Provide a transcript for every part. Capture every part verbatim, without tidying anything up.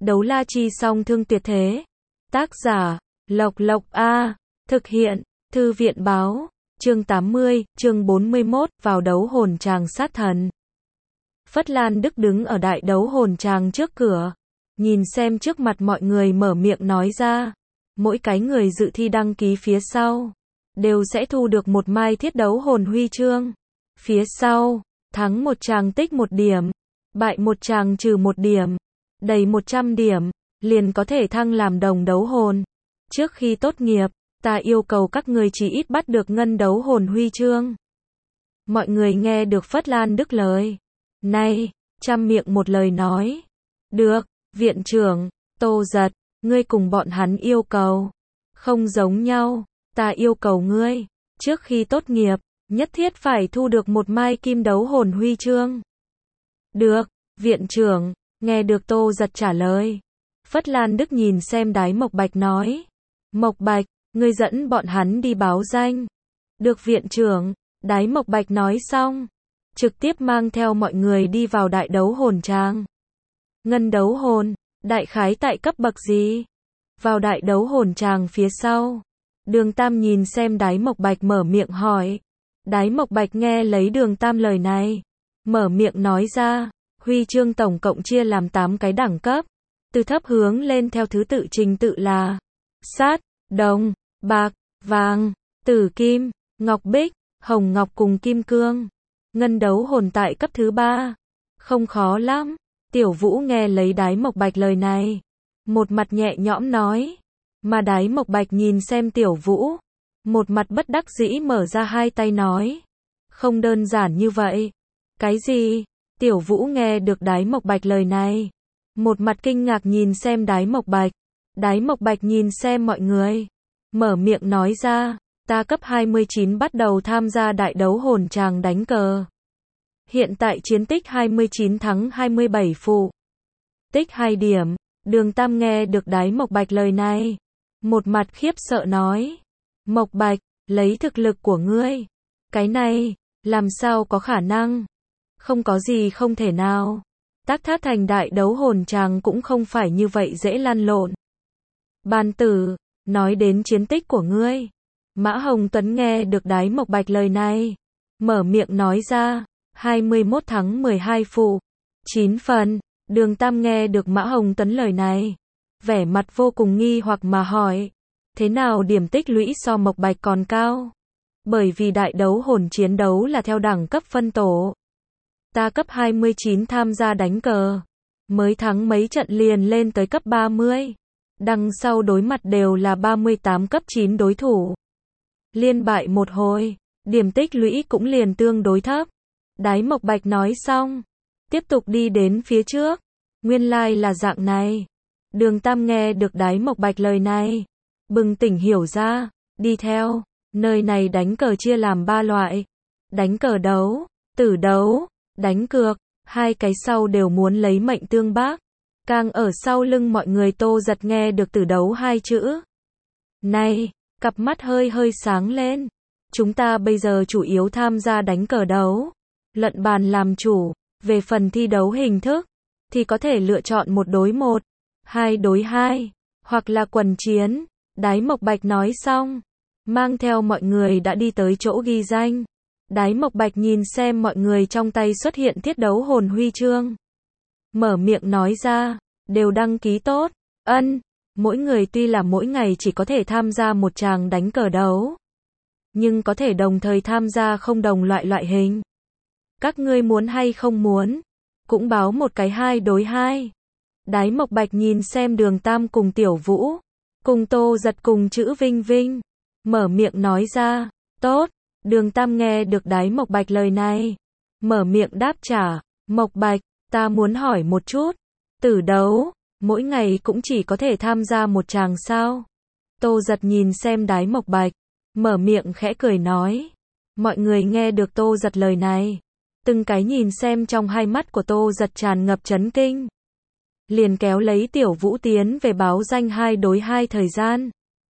Đấu la chi song thương tuyệt thế. Tác giả, Lộc Lộc A. Thực hiện, Thư viện báo. Chương tám mươi, chương bốn mươi mốt, vào đấu hồn tràng sát thần. Phất Lan Đức đứng ở đại đấu hồn tràng trước cửa. Nhìn xem trước mặt mọi người mở miệng nói ra. Mỗi cái người dự thi đăng ký phía sau. Đều sẽ thu được một mai thiết đấu hồn huy chương. Phía sau, thắng một tràng tích một điểm. Bại một tràng trừ một điểm. Đầy một trăm điểm, liền có thể thăng làm đồng đấu hồn. Trước khi tốt nghiệp, ta yêu cầu các người chỉ ít bắt được ngân đấu hồn huy chương. Mọi người nghe được Phất Lan Đức lời này, trăm miệng một lời nói. Được, viện trưởng, Tô Giật, ngươi cùng bọn hắn yêu cầu. Không giống nhau, ta yêu cầu ngươi, trước khi tốt nghiệp, nhất thiết phải thu được một mai kim đấu hồn huy chương. Được, viện trưởng, nghe được Tô Giật trả lời. Phất Lan Đức nhìn xem Đái Mộc Bạch nói. Mộc Bạch, ngươi dẫn bọn hắn đi báo danh. Được viện trưởng, Đái Mộc Bạch nói xong. Trực tiếp mang theo mọi người đi vào đại đấu hồn tràng. Ngân đấu hồn, đại khái tại cấp bậc gì? Vào đại đấu hồn tràng phía sau. Đường Tam nhìn xem Đái Mộc Bạch mở miệng hỏi. Đái Mộc Bạch nghe lấy Đường Tam lời này. Mở miệng nói ra. Huy chương tổng cộng chia làm tám cái đẳng cấp. Từ thấp hướng lên theo thứ tự trình tự là sắt, đồng, bạc, vàng, tử kim, ngọc bích, hồng ngọc cùng kim cương. Ngân đấu hồn tại cấp thứ ba. Không khó lắm. Tiểu Vũ nghe lấy Đái Mộc Bạch lời này. Một mặt nhẹ nhõm nói. Mà Đái Mộc Bạch nhìn xem Tiểu Vũ. Một mặt bất đắc dĩ mở ra hai tay nói. Không đơn giản như vậy. Cái gì? Tiểu Vũ nghe được Đái Mộc Bạch lời này. Một mặt kinh ngạc nhìn xem Đái Mộc Bạch. Đái Mộc Bạch nhìn xem mọi người. Mở miệng nói ra. Ta cấp hai mươi chín bắt đầu tham gia đại đấu hồn tràng đánh cờ. Hiện tại chiến tích hai mươi chín thắng hai mươi bảy phụ. Tích hai điểm. Đường Tam nghe được Đái Mộc Bạch lời này. Một mặt khiếp sợ nói. Mộc Bạch, lấy thực lực của ngươi. Cái này, làm sao có khả năng? Không có gì không thể nào. Tác Thác Thành đại đấu hồn tràng cũng không phải như vậy dễ lăn lộn. Ban Tử, nói đến chiến tích của ngươi. Mã Hồng Tuấn nghe được Đái Mộc Bạch lời này. Mở miệng nói ra. hai mươi mốt thắng mười hai phụ. chín phần. Đường Tam nghe được Mã Hồng Tuấn lời này. Vẻ mặt vô cùng nghi hoặc mà hỏi. Thế nào điểm tích lũy so Mộc Bạch còn cao? Bởi vì đại đấu hồn chiến đấu là theo đẳng cấp phân tổ. Ta cấp hai mươi chín tham gia đánh cờ. Mới thắng mấy trận liền lên tới cấp ba mươi. Đằng sau đối mặt đều là ba mươi tám cấp chín đối thủ. Liên bại một hồi. Điểm tích lũy cũng liền tương đối thấp. Đái Mộc Bạch nói xong. Tiếp tục đi đến phía trước. Nguyên lai là dạng này. Đường Tam nghe được Đái Mộc Bạch lời này. Bừng tỉnh hiểu ra. Đi theo. Nơi này đánh cờ chia làm ba loại. Đánh cờ đấu. Tử đấu. Đánh cược, hai cái sau đều muốn lấy mệnh tương bác. Càng ở sau lưng mọi người Tô Giật nghe được tử đấu hai chữ. Này, cặp mắt hơi hơi sáng lên. Chúng ta bây giờ chủ yếu tham gia đánh cờ đấu. Luận bàn làm chủ, về phần thi đấu hình thức, thì có thể lựa chọn một đối một, hai đối hai, hoặc là quần chiến. Đái Mộc Bạch nói xong, mang theo mọi người đã đi tới chỗ ghi danh. Đái Mộc Bạch nhìn xem mọi người trong tay xuất hiện thiết đấu hồn huy chương. Mở miệng nói ra, đều đăng ký tốt. Ân, mỗi người tuy là mỗi ngày chỉ có thể tham gia một tràng đánh cờ đấu. Nhưng có thể đồng thời tham gia không đồng loại loại hình. Các ngươi muốn hay không muốn, cũng báo một cái hai đối hai. Đái Mộc Bạch nhìn xem Đường Tam cùng Tiểu Vũ, cùng Tô Giật cùng chữ Vinh Vinh. Mở miệng nói ra, tốt. Đường Tam nghe được Đái Mộc Bạch lời này. Mở miệng đáp trả. Mộc Bạch, ta muốn hỏi một chút. Tử đấu, mỗi ngày cũng chỉ có thể tham gia một tràng sao? Tô Giật nhìn xem Đái Mộc Bạch. Mở miệng khẽ cười nói. Mọi người nghe được Tô Giật lời này. Từng cái nhìn xem trong hai mắt của Tô Giật tràn ngập chấn kinh. Liền kéo lấy Tiểu Vũ tiến về báo danh hai đối hai thời gian.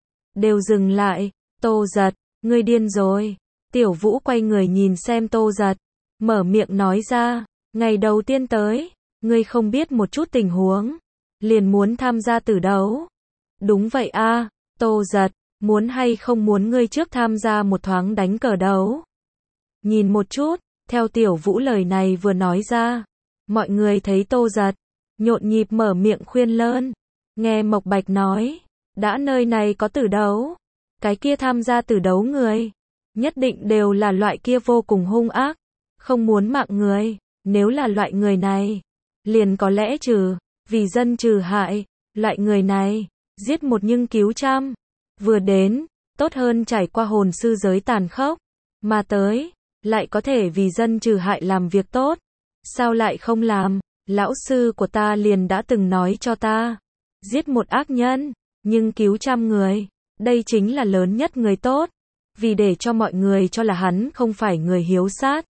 Đều dừng lại. Tô Giật, ngươi điên rồi. Tiểu Vũ quay người nhìn xem Tô Giật. Mở miệng nói ra. Ngày đầu tiên tới. Ngươi không biết một chút tình huống. liền muốn tham gia tử đấu. Đúng vậy a, Tô Giật, muốn hay không muốn ngươi trước tham gia một thoáng đánh cờ đấu. Nhìn một chút, theo Tiểu Vũ lời này vừa nói ra, mọi người thấy Tô Giật, nhộn nhịp mở miệng khuyên lơn. Nghe Mộc Bạch nói, đã nơi này có tử đấu, cái kia tham gia tử đấu người, nhất định đều là loại kia vô cùng hung ác, không muốn mạng người, nếu là loại người này, liền có lẽ trừ, vì dân trừ hại, loại người này, giết một nhưng cứu trăm, vừa đến, tốt hơn trải qua hồn sư giới tàn khốc, mà tới, lại có thể vì dân trừ hại làm việc tốt, sao lại không làm, lão sư của ta liền đã từng nói cho ta, giết một ác nhân, nhưng cứu trăm người, đây chính là lớn nhất người tốt, vì để cho mọi người cho là hắn không phải người hiếu sát.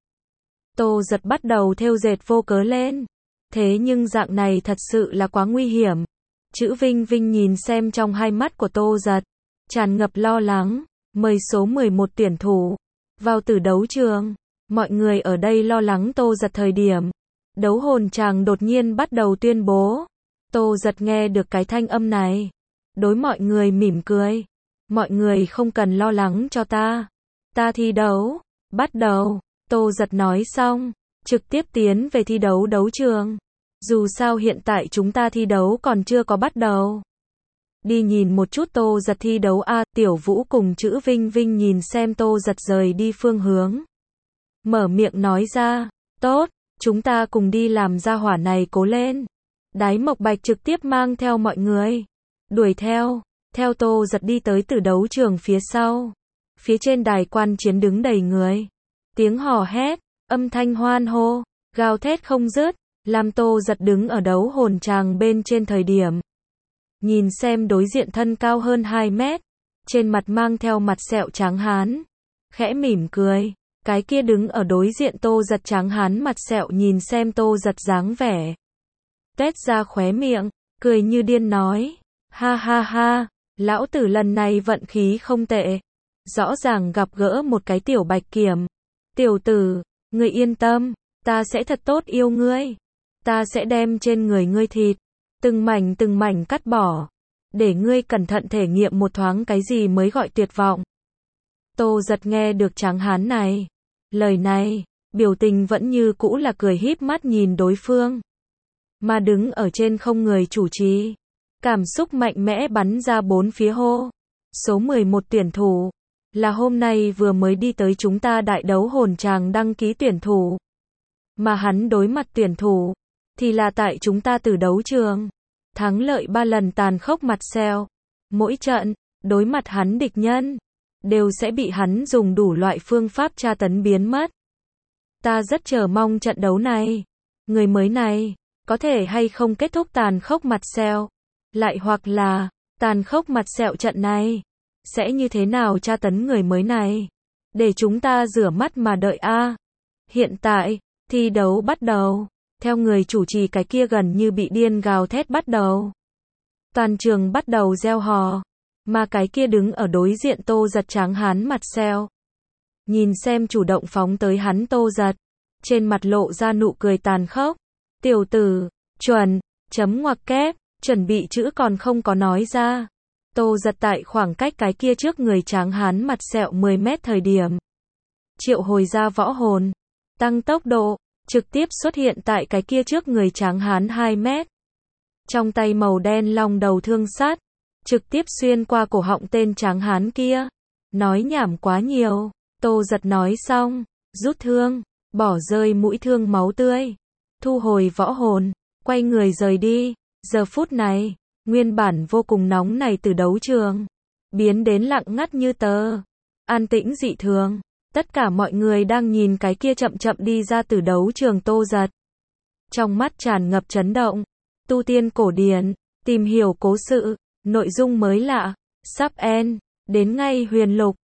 Tô Giật bắt đầu thêu dệt vô cớ lên, thế nhưng dạng này thật sự là quá nguy hiểm. Chữ Vinh Vinh nhìn xem trong hai mắt của Tô Giật, tràn ngập lo lắng, mời số mười một tuyển thủ vào tử đấu trường. Mọi người ở đây lo lắng Tô Giật thời điểm, đấu hồn tràng đột nhiên bắt đầu tuyên bố. Tô Giật nghe được cái thanh âm này, đối mọi người mỉm cười. Mọi người không cần lo lắng cho ta. Ta thi đấu, bắt đầu. Tô Giật nói xong, trực tiếp tiến về thi đấu đấu trường. Dù sao hiện tại chúng ta thi đấu còn chưa có bắt đầu. Đi nhìn một chút Tô Giật thi đấu a. Tiểu Vũ cùng chữ Vinh Vinh nhìn xem Tô Giật rời đi phương hướng. Mở miệng nói ra, tốt, chúng ta cùng đi làm gia hỏa này cố lên. Đái Mộc Bạch trực tiếp mang theo mọi người, đuổi theo, theo Tô Giật đi tới tử đấu trường phía sau. Phía trên đài quan chiến đứng đầy người. Tiếng hò hét, âm thanh hoan hô, gào thét không dứt, làm Tô Giật đứng ở đấu hồn tràng bên trên thời điểm. Nhìn xem đối diện thân cao hơn hai mét, trên mặt mang theo mặt sẹo trắng hán, khẽ mỉm cười. Cái kia đứng ở đối diện Tô Giật trắng hán mặt sẹo nhìn xem Tô Giật dáng vẻ, tuét ra khóe miệng, cười như điên nói, ha ha ha, lão tử lần này vận khí không tệ, rõ ràng gặp gỡ một cái tiểu bạch kiểm. Tiểu tử, ngươi yên tâm, ta sẽ thật tốt yêu ngươi, ta sẽ đem trên người ngươi thịt, từng mảnh từng mảnh cắt bỏ, để ngươi cẩn thận thể nghiệm một thoáng cái gì mới gọi tuyệt vọng. Tô Giật nghe được tráng hán này, lời này, biểu tình vẫn như cũ là cười híp mắt nhìn đối phương. Mà đứng ở trên không người chủ trì, cảm xúc mạnh mẽ bắn ra bốn phía hô. Số mười một tuyển thủ, là hôm nay vừa mới đi tới chúng ta đại đấu hồn tràng đăng ký tuyển thủ. Mà hắn đối mặt tuyển thủ, thì là tại chúng ta tử đấu trường. Thắng lợi ba lần tàn khốc mặt sẹo. Mỗi trận, đối mặt hắn địch nhân, đều sẽ bị hắn dùng đủ loại phương pháp tra tấn biến mất. Ta rất chờ mong trận đấu này. Người mới này, có thể hay không kết thúc tàn khốc mặt sẹo. Lại hoặc là, tàn khốc mặt sẹo trận này, sẽ như thế nào tra tấn người mới này. Để chúng ta rửa mắt mà đợi a. Hiện tại, thi đấu bắt đầu. Theo người chủ trì cái kia gần như bị điên gào thét bắt đầu. Toàn trường bắt đầu reo hò. Mà cái kia đứng ở đối diện Tô Giật tráng hán mặt sẹo. Nhìn xem chủ động phóng tới hắn Tô Giật. Trên mặt lộ ra nụ cười tàn khốc. Tiểu tử, chuẩn, chấm ngoặc kép, chuẩn bị chữ còn không có nói ra. Tô Giật tại khoảng cách cái kia trước người tráng hán mặt sẹo mười mét thời điểm. Triệu hồi ra võ hồn. Tăng tốc độ. Trực tiếp xuất hiện tại cái kia trước người tráng hán hai mét. Trong tay màu đen long đầu thương sát. Trực tiếp xuyên qua cổ họng tên tráng hán kia. Nói nhảm quá nhiều. Tô Giật nói xong. Rút thương. Bỏ rơi mũi thương máu tươi. Thu hồi võ hồn. Quay người rời đi. Giờ phút này. Nguyên bản vô cùng nóng này từ đấu trường. Biến đến lặng ngắt như tờ. An tĩnh dị thường. Tất cả mọi người đang nhìn cái kia chậm chậm đi ra từ đấu trường Tô Giật. Trong mắt tràn ngập chấn động. Tu tiên cổ điển, tìm hiểu cố sự, nội dung mới lạ, sắp end, đến ngay huyền lục.